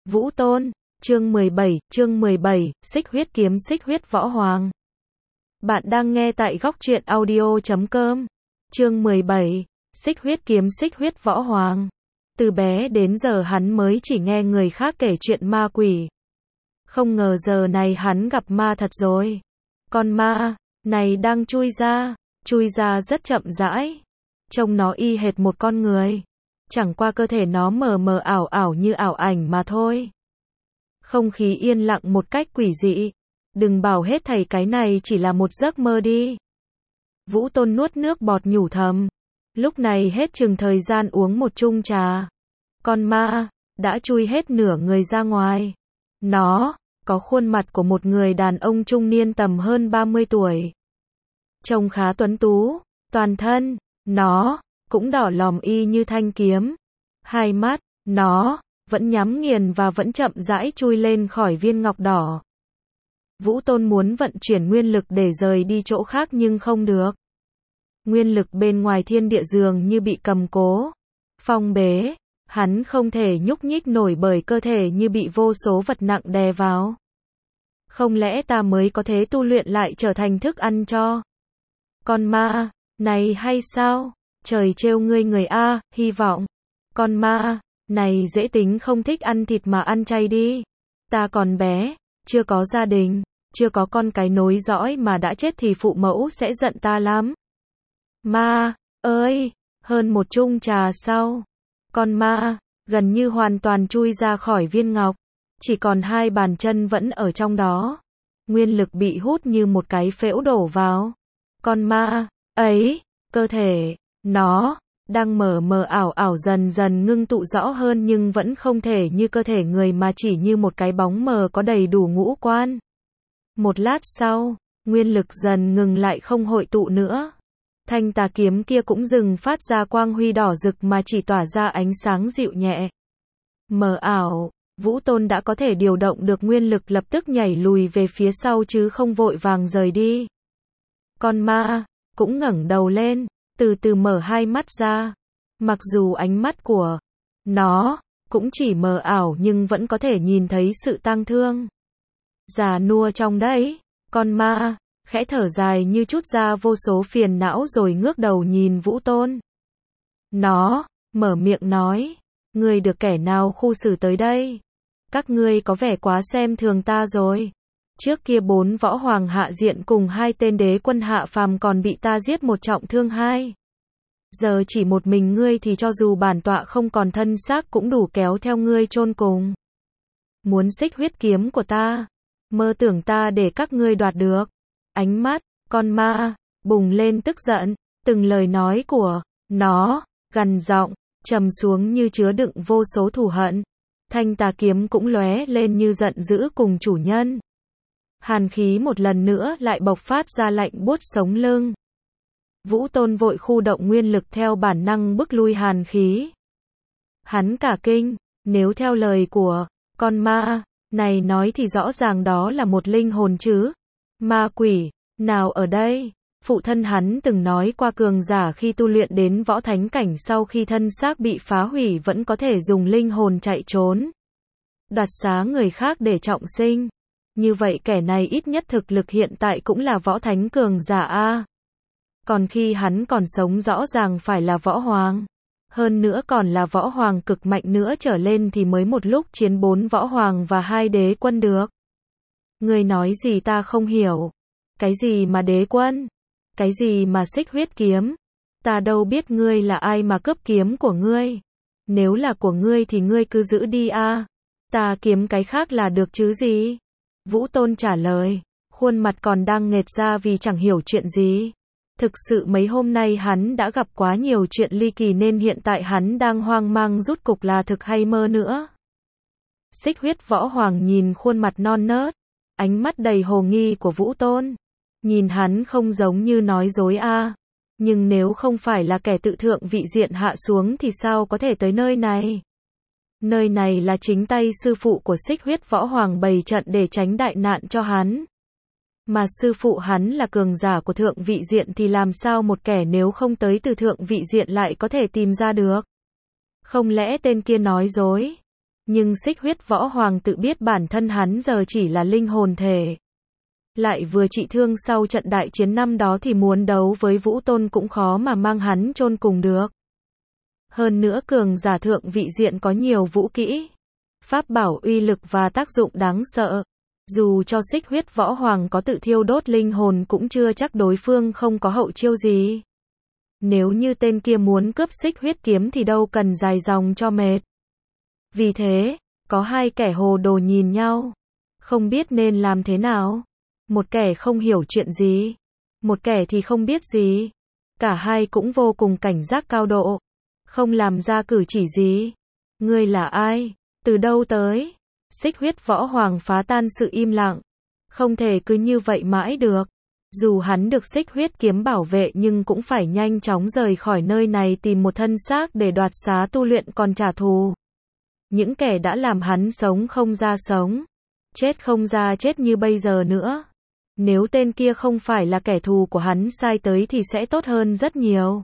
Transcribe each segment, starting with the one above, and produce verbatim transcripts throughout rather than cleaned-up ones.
Vũ Tôn, chương mười bảy, chương mười bảy, Xích huyết kiếm xích huyết võ hoàng. Bạn đang nghe tại góc truyện audio chấm com. Chương mười bảy, Xích huyết kiếm xích huyết võ hoàng. Từ bé đến giờ hắn mới chỉ nghe người khác kể chuyện ma quỷ. Không ngờ giờ này hắn gặp ma thật rồi. Con ma này đang chui ra, chui ra rất chậm rãi. Trông nó y hệt một con người. Chẳng qua cơ thể nó mờ mờ ảo ảo như ảo ảnh mà thôi. Không khí yên lặng một cách quỷ dị. Đừng bảo hết thảy cái này chỉ là một giấc mơ đi. Vũ Tôn nuốt nước bọt nhủ thầm. Lúc này hết chừng thời gian uống một chung trà. Con ma đã chui hết nửa người ra ngoài. Nó có khuôn mặt của một người đàn ông trung niên tầm hơn ba mươi tuổi. Trông khá tuấn tú, toàn thân nó cũng đỏ lòm y như thanh kiếm. Hai mắt nó vẫn nhắm nghiền và vẫn chậm rãi chui lên khỏi viên ngọc đỏ. Vũ Tôn muốn vận chuyển nguyên lực để rời đi chỗ khác nhưng không được. Nguyên lực bên ngoài thiên địa dường như bị cầm cố, phong bế, hắn không thể nhúc nhích nổi bởi cơ thể như bị vô số vật nặng đè vào. Không lẽ ta mới có thể tu luyện lại trở thành thức ăn cho con ma này hay sao? Trời trêu ngươi người a, hy vọng con ma này dễ tính không thích ăn thịt mà ăn chay đi. Ta còn bé, chưa có gia đình, chưa có con cái nối dõi mà đã chết thì phụ mẫu sẽ giận ta lắm. Ma ơi, hơn một chung trà sau, con ma gần như hoàn toàn chui ra khỏi viên ngọc, chỉ còn hai bàn chân vẫn ở trong đó. Nguyên lực bị hút như một cái phễu đổ vào. Con ma ấy, cơ thể nó đang mờ mờ ảo ảo dần dần ngưng tụ rõ hơn nhưng vẫn không thể như cơ thể người mà chỉ như một cái bóng mờ có đầy đủ ngũ quan. Một lát sau, nguyên lực dần ngừng lại không hội tụ nữa. Thanh tà kiếm kia cũng dừng phát ra quang huy đỏ rực mà chỉ tỏa ra ánh sáng dịu nhẹ. Mờ ảo, Vũ Tôn đã có thể điều động được nguyên lực lập tức nhảy lùi về phía sau chứ không vội vàng rời đi. Con ma cũng ngẩng đầu lên, từ từ mở hai mắt ra. Mặc dù ánh mắt của nó cũng chỉ mờ ảo nhưng vẫn có thể nhìn thấy sự tang thương già nua trong đấy. Con ma khẽ thở dài như trút ra vô số phiền não rồi ngước đầu nhìn Vũ Tôn. Nó mở miệng nói, ngươi được kẻ nào khu xử tới đây? Các ngươi có vẻ quá xem thường ta rồi. Trước kia bốn võ hoàng hạ diện cùng hai tên đế quân hạ phàm còn bị ta giết một trọng thương hai. Giờ chỉ một mình ngươi thì cho dù bản tọa không còn thân xác cũng đủ kéo theo ngươi chôn cùng. Muốn xích huyết kiếm của ta, mơ tưởng ta để các ngươi đoạt được. Ánh mắt con ma bùng lên tức giận, từng lời nói của nó gằn giọng trầm xuống như chứa đựng vô số thù hận. Thanh tà kiếm cũng lóe lên như giận dữ cùng chủ nhân. Hàn khí một lần nữa lại bộc phát ra lạnh buốt sống lưng. Vũ Tôn vội khu động nguyên lực theo bản năng bức lui hàn khí. Hắn cả kinh, nếu theo lời của con ma này nói thì rõ ràng đó là một linh hồn chứ. Ma quỷ nào ở đây? Phụ thân hắn từng nói qua cường giả khi tu luyện đến võ thánh cảnh sau khi thân xác bị phá hủy vẫn có thể dùng linh hồn chạy trốn, đoạt xá người khác để trọng sinh. Như vậy kẻ này ít nhất thực lực hiện tại cũng là võ thánh cường giả a. Còn khi hắn còn sống rõ ràng phải là võ hoàng. Hơn nữa còn là võ hoàng cực mạnh nữa trở lên thì mới một lúc chiến bốn võ hoàng và hai đế quân được. Ngươi nói gì ta không hiểu. Cái gì mà đế quân? Cái gì mà xích huyết kiếm? Ta đâu biết ngươi là ai mà cướp kiếm của ngươi. Nếu là của ngươi thì ngươi cứ giữ đi a. Ta kiếm cái khác là được chứ gì? Vũ Tôn trả lời, khuôn mặt còn đang nghệt ra vì chẳng hiểu chuyện gì. Thực sự mấy hôm nay hắn đã gặp quá nhiều chuyện ly kỳ nên hiện tại hắn đang hoang mang rút cục là thực hay mơ nữa. Xích huyết võ hoàng nhìn khuôn mặt non nớt, ánh mắt đầy hồ nghi của Vũ Tôn. Nhìn hắn không giống như nói dối a. Nhưng nếu không phải là kẻ tự thượng vị diện hạ xuống thì sao có thể tới nơi này? Nơi này là chính tay sư phụ của xích huyết võ hoàng bày trận để tránh đại nạn cho hắn. Mà sư phụ hắn là cường giả của thượng vị diện thì làm sao một kẻ nếu không tới từ thượng vị diện lại có thể tìm ra được? Không lẽ tên kia nói dối? Nhưng xích huyết võ hoàng tự biết bản thân hắn giờ chỉ là linh hồn thể. Lại vừa trị thương sau trận đại chiến năm đó thì muốn đấu với Vũ Tôn cũng khó mà mang hắn chôn cùng được. Hơn nữa cường giả thượng vị diện có nhiều vũ kỹ, pháp bảo uy lực và tác dụng đáng sợ. Dù cho xích huyết võ hoàng có tự thiêu đốt linh hồn cũng chưa chắc đối phương không có hậu chiêu gì. Nếu như tên kia muốn cướp xích huyết kiếm thì đâu cần dài dòng cho mệt. Vì thế, có hai kẻ hồ đồ nhìn nhau, không biết nên làm thế nào. Một kẻ không hiểu chuyện gì, một kẻ thì không biết gì. Cả hai cũng vô cùng cảnh giác cao độ, không làm ra cử chỉ gì. Ngươi là ai? Từ đâu tới? Xích huyết võ hoàng phá tan sự im lặng. Không thể cứ như vậy mãi được. Dù hắn được xích huyết kiếm bảo vệ nhưng cũng phải nhanh chóng rời khỏi nơi này tìm một thân xác để đoạt xá tu luyện còn trả thù. Những kẻ đã làm hắn sống không ra sống, chết không ra chết như bây giờ nữa. Nếu tên kia không phải là kẻ thù của hắn sai tới thì sẽ tốt hơn rất nhiều.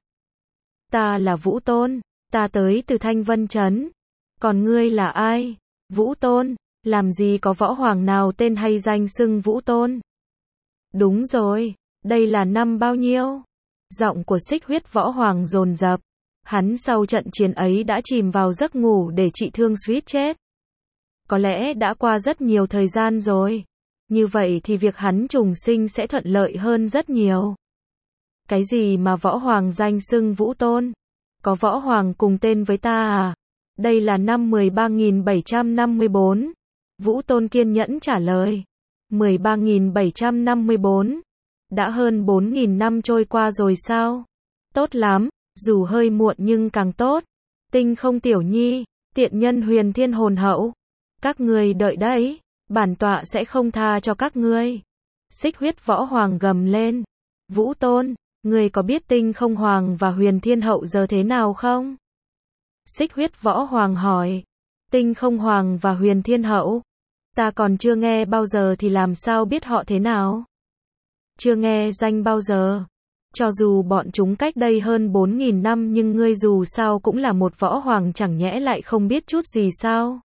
Ta là Vũ Tôn, ta tới từ Thanh Vân Trấn. Còn ngươi là ai? Vũ Tôn, làm gì có võ hoàng nào tên hay danh xưng Vũ Tôn? Đúng rồi, đây là năm bao nhiêu? Giọng của xích huyết võ hoàng dồn dập. Hắn sau trận chiến ấy đã chìm vào giấc ngủ để trị thương suýt chết. Có lẽ đã qua rất nhiều thời gian rồi. Như vậy thì việc hắn trùng sinh sẽ thuận lợi hơn rất nhiều. Cái gì mà võ hoàng danh xưng Vũ Tôn? Có võ hoàng cùng tên với ta à? Đây là năm mười ba nghìn bảy trăm năm mươi bốn. Vũ Tôn kiên nhẫn trả lời. mười ba nghìn bảy trăm năm mươi bốn. Đã hơn bốn nghìn năm trôi qua rồi sao? Tốt lắm, dù hơi muộn nhưng càng tốt. Tinh không tiểu nhi, tiện nhân huyền thiên hồn hậu. Các ngươi đợi đấy, bản tọa sẽ không tha cho các ngươi. Xích huyết võ hoàng gầm lên. Vũ Tôn, ngươi có biết tinh không hoàng và huyền thiên hậu giờ thế nào không? Xích huyết võ hoàng hỏi. Tinh không hoàng và huyền thiên hậu? Ta còn chưa nghe bao giờ thì làm sao biết họ thế nào? Chưa nghe danh bao giờ. Cho dù bọn chúng cách đây hơn bốn nghìn năm nhưng ngươi dù sao cũng là một võ hoàng chẳng nhẽ lại không biết chút gì sao?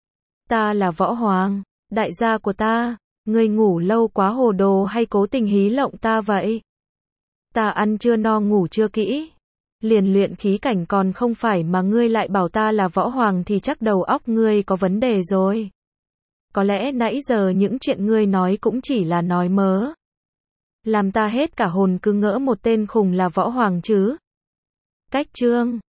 Ta là võ hoàng, đại gia của ta. Ngươi ngủ lâu quá hồ đồ hay cố tình hí lộng ta vậy? Ta ăn chưa no ngủ chưa kỹ. Liền luyện khí cảnh còn không phải mà ngươi lại bảo ta là võ hoàng thì chắc đầu óc ngươi có vấn đề rồi. Có lẽ nãy giờ những chuyện ngươi nói cũng chỉ là nói mớ. Làm ta hết cả hồn cứ ngỡ một tên khùng là võ hoàng chứ. Cách chương